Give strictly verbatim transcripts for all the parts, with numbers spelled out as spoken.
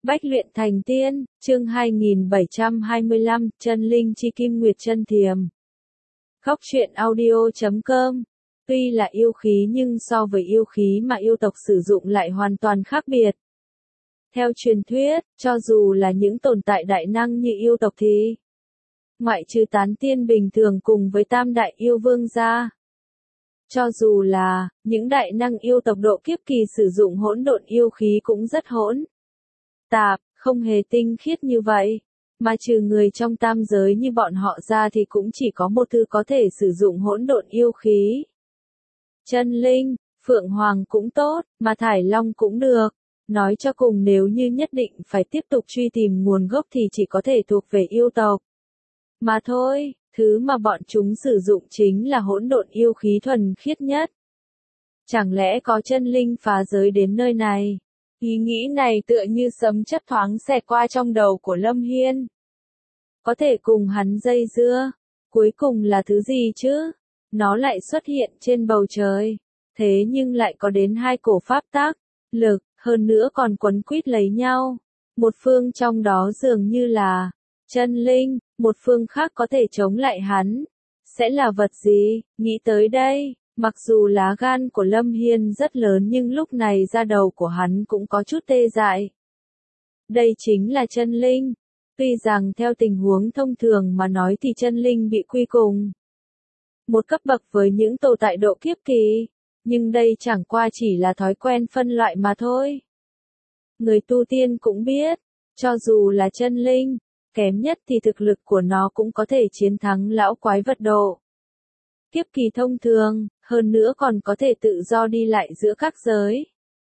Bách luyện thành tiên, chương hai nghìn bảy trăm hai mươi lăm, chân linh chi kim nguyệt chân thiềm. Góc truyện audio chấm com. Tuy là yêu khí nhưng so với yêu khí mà yêu tộc sử dụng lại hoàn toàn khác biệt. Theo truyền thuyết, cho dù là những tồn tại đại năng như yêu tộc thì ngoại trừ tán tiên bình thường cùng với tam đại yêu vương ra. Cho dù là những đại năng yêu tộc độ kiếp kỳ sử dụng hỗn độn yêu khí cũng rất hỗn tạp, không hề tinh khiết như vậy. Mà trừ người trong tam giới như bọn họ ra thì cũng chỉ có một thứ có thể sử dụng hỗn độn yêu khí. Chân linh, Phượng Hoàng cũng tốt, mà Thải Long cũng được. Nói cho cùng nếu như nhất định phải tiếp tục truy tìm nguồn gốc thì chỉ có thể thuộc về yêu tộc. Mà thôi, thứ mà bọn chúng sử dụng chính là hỗn độn yêu khí thuần khiết nhất. Chẳng lẽ có chân linh phá giới đến nơi này? Ý nghĩ này tựa như sấm chớp thoáng xẹt qua trong đầu của Lâm Hiên. Có thể cùng hắn dây dưa, cuối cùng là thứ gì chứ? Nó lại xuất hiện trên bầu trời, thế nhưng lại có đến hai cổ pháp tắc, lực, hơn nữa còn quấn quýt lấy nhau. Một phương trong đó dường như là chân linh, một phương khác có thể chống lại hắn. Sẽ là vật gì? Nghĩ tới đây, mặc dù lá gan của Lâm Hiên rất lớn nhưng lúc này da đầu của hắn cũng có chút tê dại. Đây chính là chân linh. Tuy rằng theo tình huống thông thường mà nói thì chân linh bị quy cùng một cấp bậc với những tồn tại độ kiếp kỳ, nhưng đây chẳng qua chỉ là thói quen phân loại mà thôi. Người tu tiên cũng biết, cho dù là chân linh, kém nhất thì thực lực của nó cũng có thể chiến thắng lão quái vật độ kiếp kỳ thông thường, hơn nữa còn có thể tự do đi lại giữa các giới.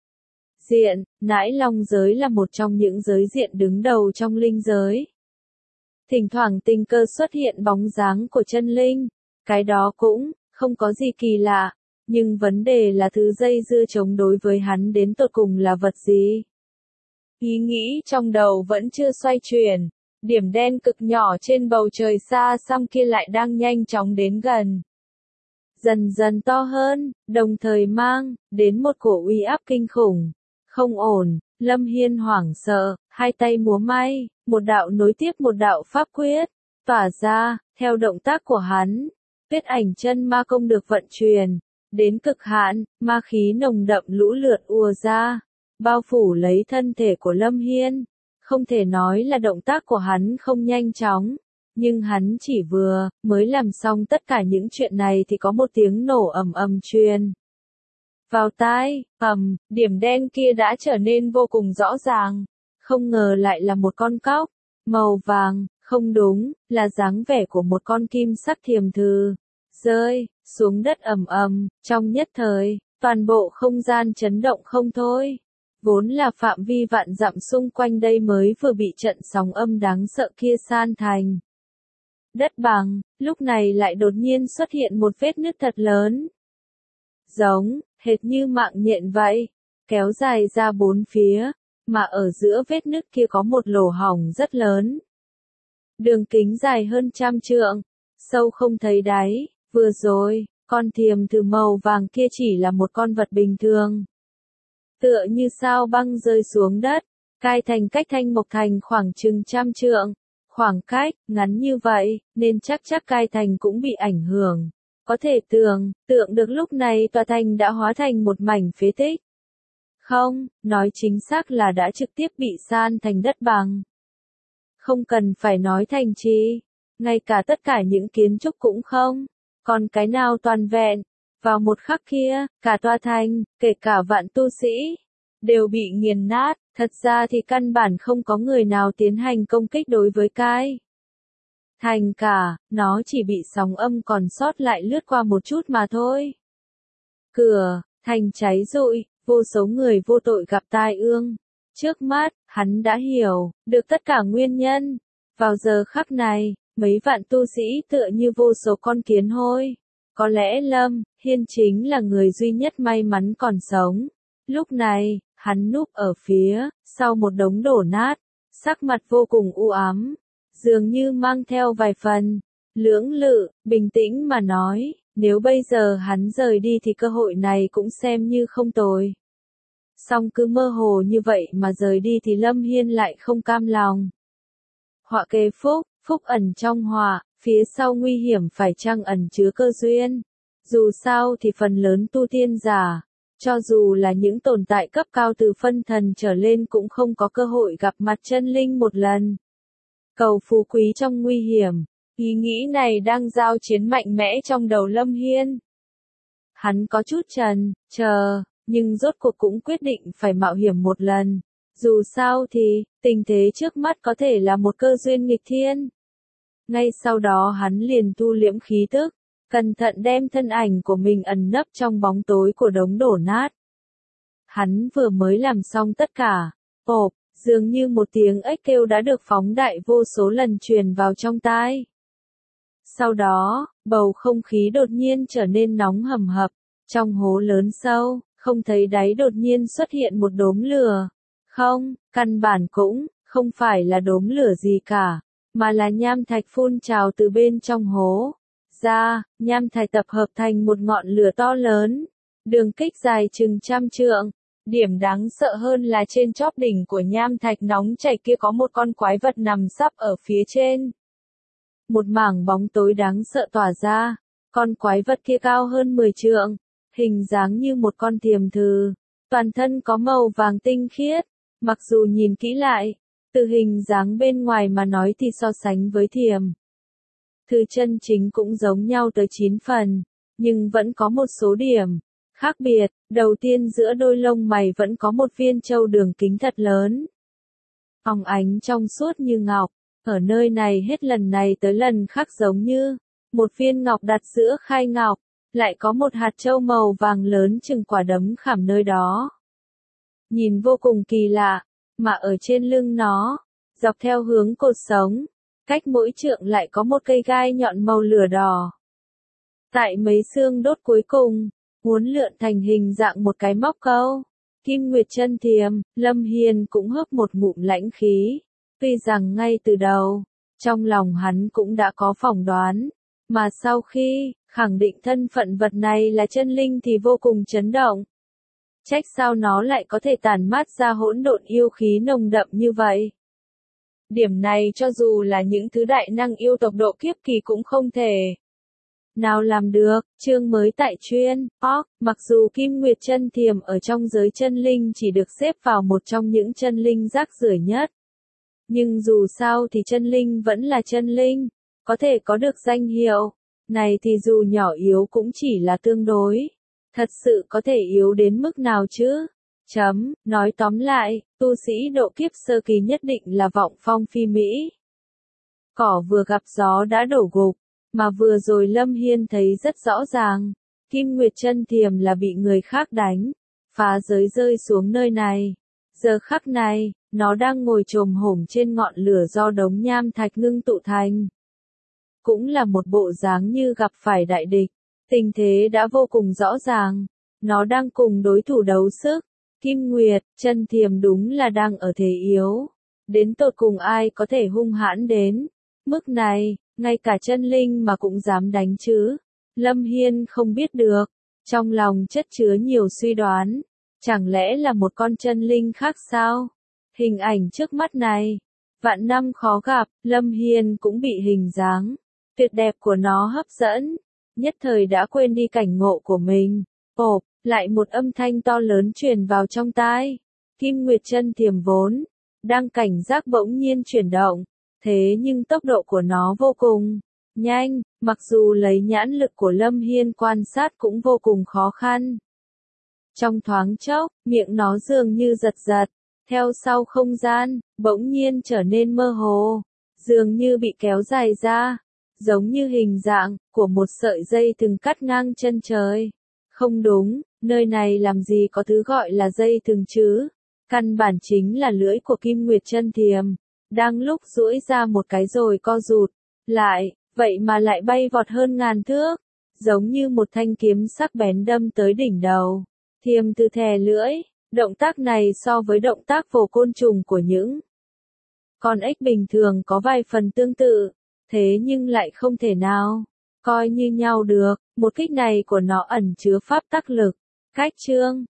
Diện, Nãi Long giới là một trong những giới diện đứng đầu trong linh giới. Thỉnh thoảng tình cờ xuất hiện bóng dáng của chân linh, cái đó cũng không có gì kỳ lạ, nhưng vấn đề là thứ dây dưa chống đối với hắn đến tột cùng là vật gì? Ý nghĩ trong đầu vẫn chưa xoay chuyển, điểm đen cực nhỏ trên bầu trời xa xăm kia lại đang nhanh chóng đến gần. Dần dần to hơn, đồng thời mang đến một cổ uy áp kinh khủng. Không ổn, Lâm Hiên hoảng sợ, hai tay múa may, một đạo nối tiếp một đạo pháp quyết, tỏa ra, theo động tác của hắn. Tuyết ảnh chân ma công được vận chuyển đến cực hạn, ma khí nồng đậm lũ lượt ùa ra, bao phủ lấy thân thể của Lâm Hiên. Không thể nói là động tác của hắn không nhanh chóng, nhưng hắn chỉ vừa mới làm xong tất cả những chuyện này thì có một tiếng nổ ầm ầm truyền vào tai. Ầm, điểm đen kia đã trở nên vô cùng rõ ràng. Không ngờ lại là một con cóc màu vàng, không đúng, là dáng vẻ của một con kim sắc thiềm thử rơi xuống đất ầm ầm. Trong nhất thời, toàn bộ không gian chấn động không thôi. Vốn là phạm vi vạn dặm xung quanh đây mới vừa bị trận sóng âm đáng sợ kia san thành đất bằng, lúc này lại đột nhiên xuất hiện một vết nứt thật lớn. Giống, hệt như mạng nhện vậy, kéo dài ra bốn phía, mà ở giữa vết nứt kia có một lỗ hổng rất lớn. Đường kính dài hơn trăm trượng, sâu không thấy đáy. Vừa rồi, con thiềm thử màu vàng kia chỉ là một con vật bình thường. Tựa như sao băng rơi xuống đất, cai thành cách thanh mộc thành khoảng chừng trăm trượng. Khoảng cách ngắn như vậy, nên chắc chắc cai thành cũng bị ảnh hưởng. Có thể tưởng, tượng được lúc này tòa thành đã hóa thành một mảnh phế tích. Không, nói chính xác là đã trực tiếp bị san thành đất bằng. Không cần phải nói thành trì, ngay cả tất cả những kiến trúc cũng không, còn cái nào toàn vẹn. Vào một khắc kia, cả tòa thành, kể cả vạn tu sĩ, đều bị nghiền nát. Thật ra thì căn bản không có người nào tiến hành công kích đối với cái thành cả, nó chỉ bị sóng âm còn sót lại lướt qua một chút mà thôi. Cửa thành cháy rụi, vô số người vô tội gặp tai ương. Trước mắt, hắn đã hiểu được tất cả nguyên nhân. Vào giờ khắc này, mấy vạn tu sĩ tựa như vô số con kiến hôi. Có lẽ Lâm Hiên chính là người duy nhất may mắn còn sống. Lúc này, hắn núp ở phía sau một đống đổ nát, sắc mặt vô cùng u ám, dường như mang theo vài phần lưỡng lự. Bình tĩnh mà nói, nếu bây giờ hắn rời đi thì cơ hội này cũng xem như không tồi. Song cứ mơ hồ như vậy mà rời đi thì Lâm Hiên lại không cam lòng. Họa kế phúc, phúc ẩn trong họa, phía sau nguy hiểm phải chăng ẩn chứa cơ duyên. Dù sao thì phần lớn tu tiên giả, cho dù là những tồn tại cấp cao từ phân thần trở lên cũng không có cơ hội gặp mặt chân linh một lần. Cầu phú quý trong nguy hiểm, ý nghĩ này đang giao chiến mạnh mẽ trong đầu Lâm Hiên. Hắn có chút chần chờ, nhưng rốt cuộc cũng quyết định phải mạo hiểm một lần. Dù sao thì, tình thế trước mắt có thể là một cơ duyên nghịch thiên. Ngay sau đó hắn liền thu liễm khí tức, cẩn thận đem thân ảnh của mình ẩn nấp trong bóng tối của đống đổ nát. Hắn vừa mới làm xong tất cả, ộp, dường như một tiếng ếch kêu đã được phóng đại vô số lần truyền vào trong tai. Sau đó, bầu không khí đột nhiên trở nên nóng hầm hập, trong hố lớn sâu, không thấy đáy đột nhiên xuất hiện một đốm lửa. Không, căn bản cũng không phải là đốm lửa gì cả, mà là nham thạch phun trào từ bên trong hố. Ra, nham thạch tập hợp thành một ngọn lửa to lớn, đường kích dài chừng trăm trượng. Điểm đáng sợ hơn là trên chóp đỉnh của nham thạch nóng chảy kia có một con quái vật nằm sấp ở phía trên. Một mảng bóng tối đáng sợ tỏa ra, con quái vật kia cao hơn mười trượng, hình dáng như một con thiềm thừ, toàn thân có màu vàng tinh khiết, mặc dù nhìn kỹ lại, từ hình dáng bên ngoài mà nói thì so sánh với thiềm thừ chân chính cũng giống nhau tới chín phần, nhưng vẫn có một số điểm khác biệt. Đầu tiên, giữa đôi lông mày vẫn có một viên châu đường kính thật lớn, óng ánh trong suốt như ngọc. Ở nơi này hết lần này tới lần khác giống như một viên ngọc đặt giữa khai ngọc, lại có một hạt châu màu vàng lớn chừng quả đấm khảm nơi đó. Nhìn vô cùng kỳ lạ, mà ở trên lưng nó, dọc theo hướng cột sống, cách mỗi trượng lại có một cây gai nhọn màu lửa đỏ. Tại mấy xương đốt cuối cùng, uốn lượn thành hình dạng một cái móc câu. Kim Nguyệt chân thiềm, Lâm Hiên cũng hớp một ngụm lãnh khí. Tuy rằng ngay từ đầu, trong lòng hắn cũng đã có phỏng đoán, mà sau khi khẳng định thân phận vật này là chân linh thì vô cùng chấn động. Trách sao nó lại có thể tản mát ra hỗn độn yêu khí nồng đậm như vậy. Điểm này cho dù là những thứ đại năng yêu tộc độ kiếp kỳ cũng không thể nào làm được. Chương mới tại chuyên org, mặc dù Kim Nguyệt chân thiềm ở trong giới chân linh chỉ được xếp vào một trong những chân linh rác rưởi nhất. Nhưng dù sao thì chân linh vẫn là chân linh, có thể có được danh hiệu này thì dù nhỏ yếu cũng chỉ là tương đối. Thật sự có thể yếu đến mức nào chứ? Chấm, nói tóm lại, tu sĩ độ kiếp sơ kỳ nhất định là vọng phong phi mỹ. Cỏ vừa gặp gió đã đổ gục, mà vừa rồi Lâm Hiên thấy rất rõ ràng, Kim Nguyệt chân thiềm là bị người khác đánh, phá giới rơi xuống nơi này. Giờ khắc này, nó đang ngồi chồm hổm trên ngọn lửa do đống nham thạch ngưng tụ thành. Cũng là một bộ dáng như gặp phải đại địch, tình thế đã vô cùng rõ ràng, nó đang cùng đối thủ đấu sức. Kim Nguyệt chân thiềm đúng là đang ở thế yếu, đến tột cùng ai có thể hung hãn đến mức này, ngay cả chân linh mà cũng dám đánh chứ. Lâm Hiên không biết được, trong lòng chất chứa nhiều suy đoán, chẳng lẽ là một con chân linh khác sao? Hình ảnh trước mắt này, vạn năm khó gặp, Lâm Hiên cũng bị hình dáng tuyệt đẹp của nó hấp dẫn, nhất thời đã quên đi cảnh ngộ của mình. Ộp, lại một âm thanh to lớn truyền vào trong tai. Kim Nguyệt chân thiềm vốn đang cảnh giác bỗng nhiên chuyển động, thế nhưng tốc độ của nó vô cùng nhanh, mặc dù lấy nhãn lực của Lâm Hiên quan sát cũng vô cùng khó khăn. Trong thoáng chốc, miệng nó dường như giật giật, theo sau không gian bỗng nhiên trở nên mơ hồ, dường như bị kéo dài ra, giống như hình dạng của một sợi dây thừng cắt ngang chân trời. Không đúng, nơi này làm gì có thứ gọi là dây thừng chứ? Căn bản chính là lưỡi của Kim Nguyệt chân thiềm, đang lúc duỗi ra một cái rồi co rụt lại, vậy mà lại bay vọt hơn ngàn thước, giống như một thanh kiếm sắc bén đâm tới đỉnh đầu. Thiềm từ thè lưỡi, động tác này so với động tác vồ côn trùng của những con ếch bình thường có vài phần tương tự, thế nhưng lại không thể nào coi như nhau được. Một kích này của nó ẩn chứa pháp tắc lực. Cách chương